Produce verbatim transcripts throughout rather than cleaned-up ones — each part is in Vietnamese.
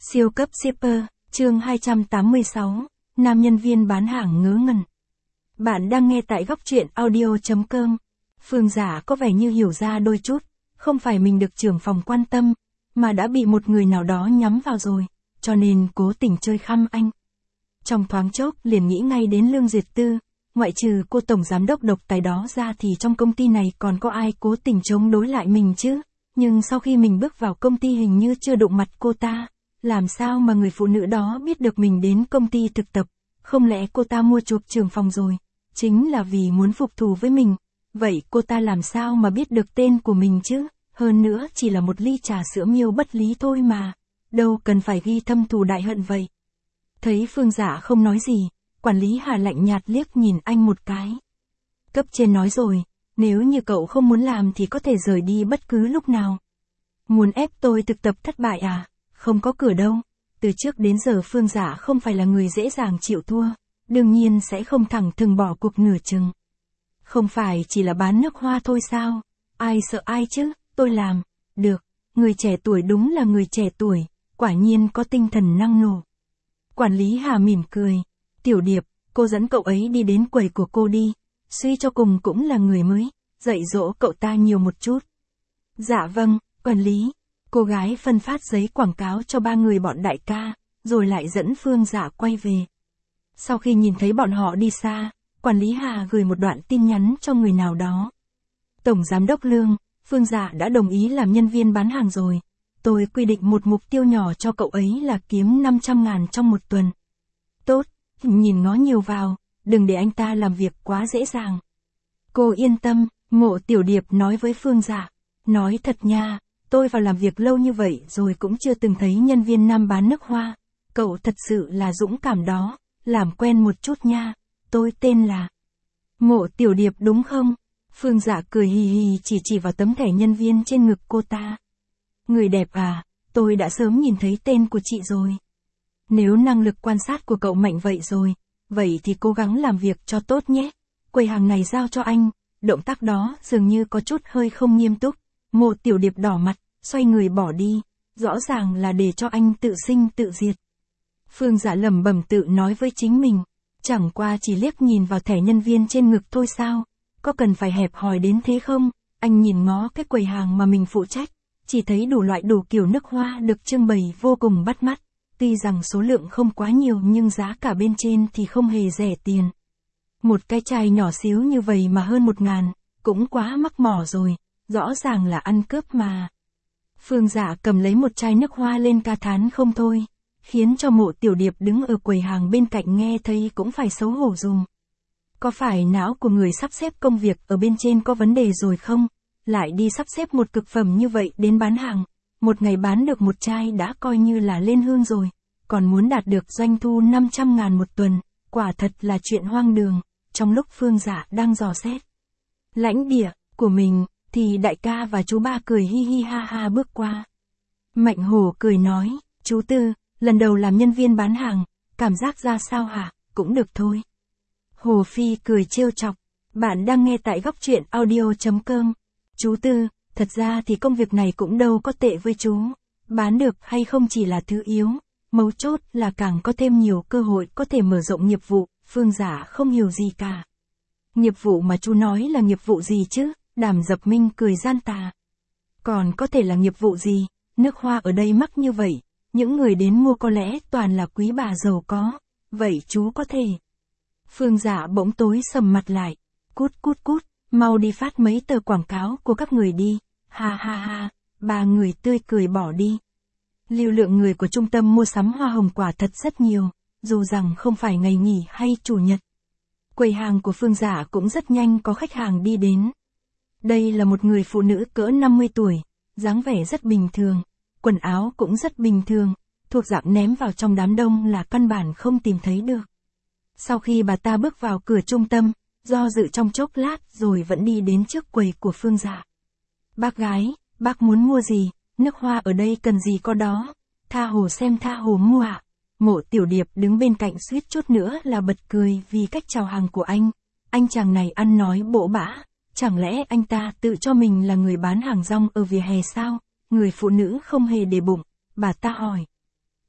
Siêu cấp shipper, chương hai trăm tám mươi sáu, nam nhân viên bán hàng ngớ ngẩn. Bạn đang nghe tại góc truyện audio chấm com. Phương Giả có vẻ như hiểu ra đôi chút, không phải mình được trưởng phòng quan tâm, mà đã bị một người nào đó nhắm vào rồi, cho nên cố tình chơi khăm anh. Trong thoáng chốc liền nghĩ ngay đến Lương Duyệt Tư, ngoại trừ cô tổng giám đốc độc tài đó ra thì trong công ty này còn có ai cố tình chống đối lại mình chứ, nhưng sau khi mình bước vào công ty hình như chưa đụng mặt cô ta. Làm sao mà người phụ nữ đó biết được mình đến công ty thực tập, không lẽ cô ta mua chuộc trưởng phòng rồi, chính là vì muốn phục thù với mình, vậy cô ta làm sao mà biết được tên của mình chứ, hơn nữa chỉ là một ly trà sữa miêu bất lý thôi mà, đâu cần phải ghi thâm thù đại hận vậy. Thấy Phương Giả không nói gì, quản lý Hà lạnh nhạt liếc nhìn anh một cái. Cấp trên nói rồi, nếu như cậu không muốn làm thì có thể rời đi bất cứ lúc nào. Muốn ép tôi thực tập thất bại à? Không có cửa đâu, từ trước đến giờ Phương Giả không phải là người dễ dàng chịu thua, đương nhiên sẽ không thẳng thừng bỏ cuộc nửa chừng. Không phải chỉ là bán nước hoa thôi sao, ai sợ ai chứ, tôi làm, được, người trẻ tuổi đúng là người trẻ tuổi, quả nhiên có tinh thần năng nổ. Quản lý Hà mỉm cười, Tiểu Điệp, cô dẫn cậu ấy đi đến quầy của cô đi, suy cho cùng cũng là người mới, dạy dỗ cậu ta nhiều một chút. Dạ vâng, quản lý. Cô gái phân phát giấy quảng cáo cho ba người bọn đại ca, rồi lại dẫn Phương Giả quay về. Sau khi nhìn thấy bọn họ đi xa, quản lý Hà gửi một đoạn tin nhắn cho người nào đó. Tổng giám đốc Lương, Phương Giả đã đồng ý làm nhân viên bán hàng rồi. Tôi quy định một mục tiêu nhỏ cho cậu ấy là kiếm năm trăm ngàn trong một tuần. Tốt, nhìn ngó nhiều vào, đừng để anh ta làm việc quá dễ dàng. Cô yên tâm, Mộ Tiểu Điệp nói với Phương Giả. Nói thật nha. Tôi vào làm việc lâu như vậy rồi cũng chưa từng thấy nhân viên nam bán nước hoa. Cậu thật sự là dũng cảm đó, làm quen một chút nha. Tôi tên là Mộ Tiểu Điệp đúng không? Phương Giả cười hì hì chỉ chỉ vào tấm thẻ nhân viên trên ngực cô ta. Người đẹp à, tôi đã sớm nhìn thấy tên của chị rồi. Nếu năng lực quan sát của cậu mạnh vậy rồi, vậy thì cố gắng làm việc cho tốt nhé. Quầy hàng này giao cho anh, động tác đó dường như có chút hơi không nghiêm túc. Mộ Tiểu Điệp đỏ mặt, xoay người bỏ đi, rõ ràng là để cho anh tự sinh tự diệt. Phương Giả lẩm bẩm tự nói với chính mình, chẳng qua chỉ liếc nhìn vào thẻ nhân viên trên ngực thôi sao, có cần phải hẹp hòi đến thế không? Anh nhìn ngó cái quầy hàng mà mình phụ trách, chỉ thấy đủ loại đủ kiểu nước hoa được trưng bày vô cùng bắt mắt, tuy rằng số lượng không quá nhiều nhưng giá cả bên trên thì không hề rẻ tiền. Một cái chai nhỏ xíu như vậy mà hơn một ngàn, cũng quá mắc mỏ rồi. Rõ ràng là ăn cướp mà. Phương Giả cầm lấy một chai nước hoa lên ca thán không thôi, khiến cho Mộ Tiểu Điệp đứng ở quầy hàng bên cạnh nghe thấy cũng phải xấu hổ dùng. Có phải não của người sắp xếp công việc ở bên trên có vấn đề rồi không? Lại đi sắp xếp một cực phẩm như vậy đến bán hàng, một ngày bán được một chai đã coi như là lên hương rồi, còn muốn đạt được doanh thu năm trăm ngàn một tuần, quả thật là chuyện hoang đường. Trong lúc Phương Giả đang dò xét lãnh địa của mình, thì đại ca và chú ba cười hi hi ha ha bước qua. Mạnh Hổ cười nói, chú Tư, lần đầu làm nhân viên bán hàng, cảm giác ra sao hả, cũng được thôi. Hồ Phi cười trêu chọc, bạn đang nghe tại góc truyện audio chấm com. Chú Tư, thật ra thì công việc này cũng đâu có tệ với chú, bán được hay không chỉ là thứ yếu, mấu chốt là càng có thêm nhiều cơ hội có thể mở rộng nghiệp vụ. Phương Giả không hiểu gì cả. Nghiệp vụ mà chú nói là nghiệp vụ gì chứ? Đàm Dập Minh cười gian tà. Còn có thể là nghiệp vụ gì, nước hoa ở đây mắc như vậy, những người đến mua có lẽ toàn là quý bà giàu có, vậy chú có thể. Phương Giả bỗng tối sầm mặt lại, cút cút cút, mau đi phát mấy tờ quảng cáo của các người đi, ha ha ha, ba người tươi cười bỏ đi. Lưu lượng người của trung tâm mua sắm hoa hồng quả thật rất nhiều, dù rằng không phải ngày nghỉ hay chủ nhật. Quầy hàng của Phương Giả cũng rất nhanh có khách hàng đi đến. Đây là một người phụ nữ cỡ năm mươi tuổi, dáng vẻ rất bình thường, quần áo cũng rất bình thường, thuộc dạng ném vào trong đám đông là căn bản không tìm thấy được. Sau khi bà ta bước vào cửa trung tâm, do dự trong chốc lát rồi vẫn đi đến trước quầy của Phương Giả. Bác gái, bác muốn mua gì, nước hoa ở đây cần gì có đó, tha hồ xem tha hồ mua ạ. Mộ Tiểu Điệp đứng bên cạnh suýt chút nữa là bật cười vì cách chào hàng của anh. Anh chàng này ăn nói bỗ bã, chẳng lẽ anh ta tự cho mình là người bán hàng rong ở vỉa hè sao? Người phụ nữ không hề để bụng, bà ta hỏi.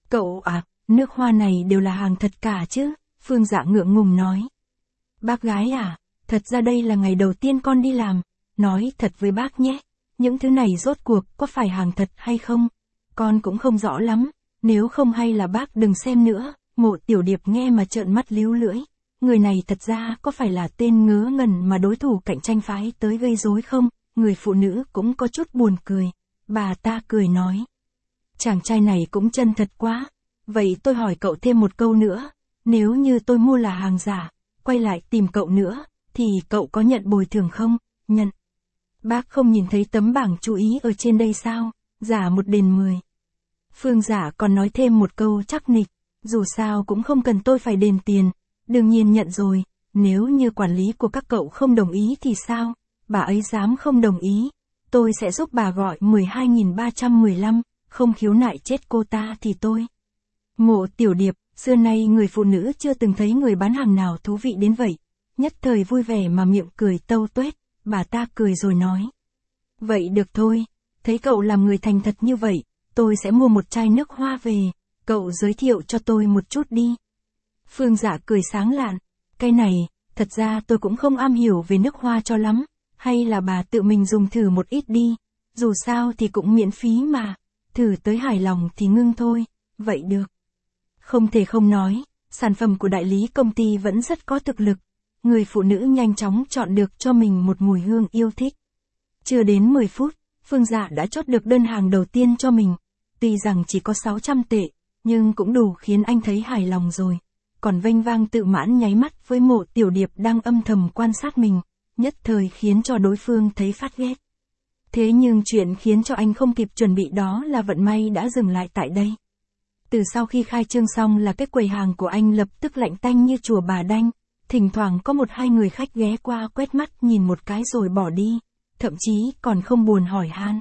Cậu à, nước hoa này đều là hàng thật cả chứ? Phương Dạ ngượng ngùng nói. Bác gái à, thật ra đây là ngày đầu tiên con đi làm, nói thật với bác nhé, những thứ này rốt cuộc có phải hàng thật hay không? Con cũng không rõ lắm, nếu không hay là bác đừng xem nữa. Mộ Tiểu Điệp nghe mà trợn mắt líu lưỡi, người này thật ra có phải là tên ngớ ngẩn mà đối thủ cạnh tranh phái tới gây rối không? Người phụ nữ cũng có chút buồn cười, bà ta cười nói. Chàng trai này cũng chân thật quá, vậy tôi hỏi cậu thêm một câu nữa, nếu như tôi mua là hàng giả, quay lại tìm cậu nữa, thì cậu có nhận bồi thường không? Nhận. Bác không nhìn thấy tấm bảng chú ý ở trên đây sao? Giả một đền mười. Phương Dạ còn nói thêm một câu chắc nịch, dù sao cũng không cần tôi phải đền tiền, đương nhiên nhận rồi, nếu như quản lý của các cậu không đồng ý thì sao? Bà ấy dám không đồng ý, tôi sẽ giúp bà gọi mười hai nghìn ba trăm mười lăm, không khiếu nại chết cô ta thì tôi. Mộ Tiểu Điệp, xưa nay người phụ nữ chưa từng thấy người bán hàng nào thú vị đến vậy, nhất thời vui vẻ mà miệng cười tâu tuét, bà ta cười rồi nói. Vậy được thôi, thấy cậu làm người thành thật như vậy, tôi sẽ mua một chai nước hoa về, cậu giới thiệu cho tôi một chút đi. Phương Dạ cười sáng lạn, cái này, thật ra tôi cũng không am hiểu về nước hoa cho lắm, hay là bà tự mình dùng thử một ít đi, dù sao thì cũng miễn phí mà, thử tới hài lòng thì ngưng thôi, vậy được. Không thể không nói, sản phẩm của đại lý công ty vẫn rất có thực lực, người phụ nữ nhanh chóng chọn được cho mình một mùi hương yêu thích. Chưa đến mười phút, Phương Dạ đã chốt được đơn hàng đầu tiên cho mình, tuy rằng chỉ có sáu trăm tệ, nhưng cũng đủ khiến anh thấy hài lòng rồi. Còn vênh vang tự mãn nháy mắt với Mộ Tiểu Điệp đang âm thầm quan sát mình, nhất thời khiến cho đối phương thấy phát ghét. Thế nhưng chuyện khiến cho anh không kịp chuẩn bị đó là vận may đã dừng lại tại đây. Từ sau khi khai trương xong là cái quầy hàng của anh lập tức lạnh tanh như chùa Bà Đanh, thỉnh thoảng có một hai người khách ghé qua quét mắt nhìn một cái rồi bỏ đi, thậm chí còn không buồn hỏi han.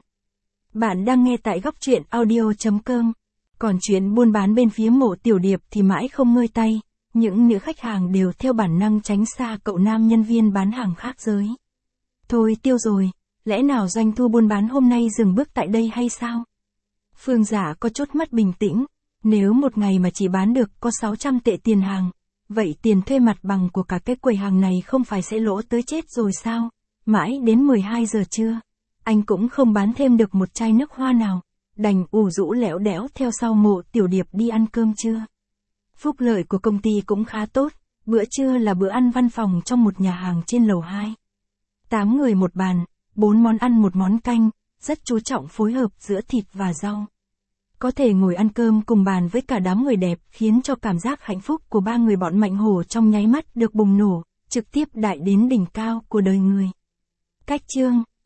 Bạn đang nghe tại góc truyện audio chấm com, còn chuyện buôn bán bên phía Mộ Tiểu Điệp thì mãi không ngơi tay, những nữ khách hàng đều theo bản năng tránh xa cậu nam nhân viên bán hàng khác giới. Thôi tiêu rồi, lẽ nào doanh thu buôn bán hôm nay dừng bước tại đây hay sao? Phương Dạ có chút mắt bình tĩnh, nếu một ngày mà chỉ bán được có sáu trăm tệ tiền hàng, vậy tiền thuê mặt bằng của cả cái quầy hàng này không phải sẽ lỗ tới chết rồi sao? Mãi đến mười hai giờ trưa, anh cũng không bán thêm được một chai nước hoa nào, đành ủ rũ lẻo đẻo theo sau Mộ Tiểu Điệp đi ăn cơm trưa. Phúc lợi của công ty cũng khá tốt, bữa trưa là bữa ăn văn phòng trong một nhà hàng trên lầu hai. tám người một bàn, bốn món ăn một món canh, rất chú trọng phối hợp giữa thịt và rau. Có thể ngồi ăn cơm cùng bàn với cả đám người đẹp khiến cho cảm giác hạnh phúc của ba người bọn Mạnh Hổ trong nháy mắt được bùng nổ, trực tiếp đại đến đỉnh cao của đời người. Cách chương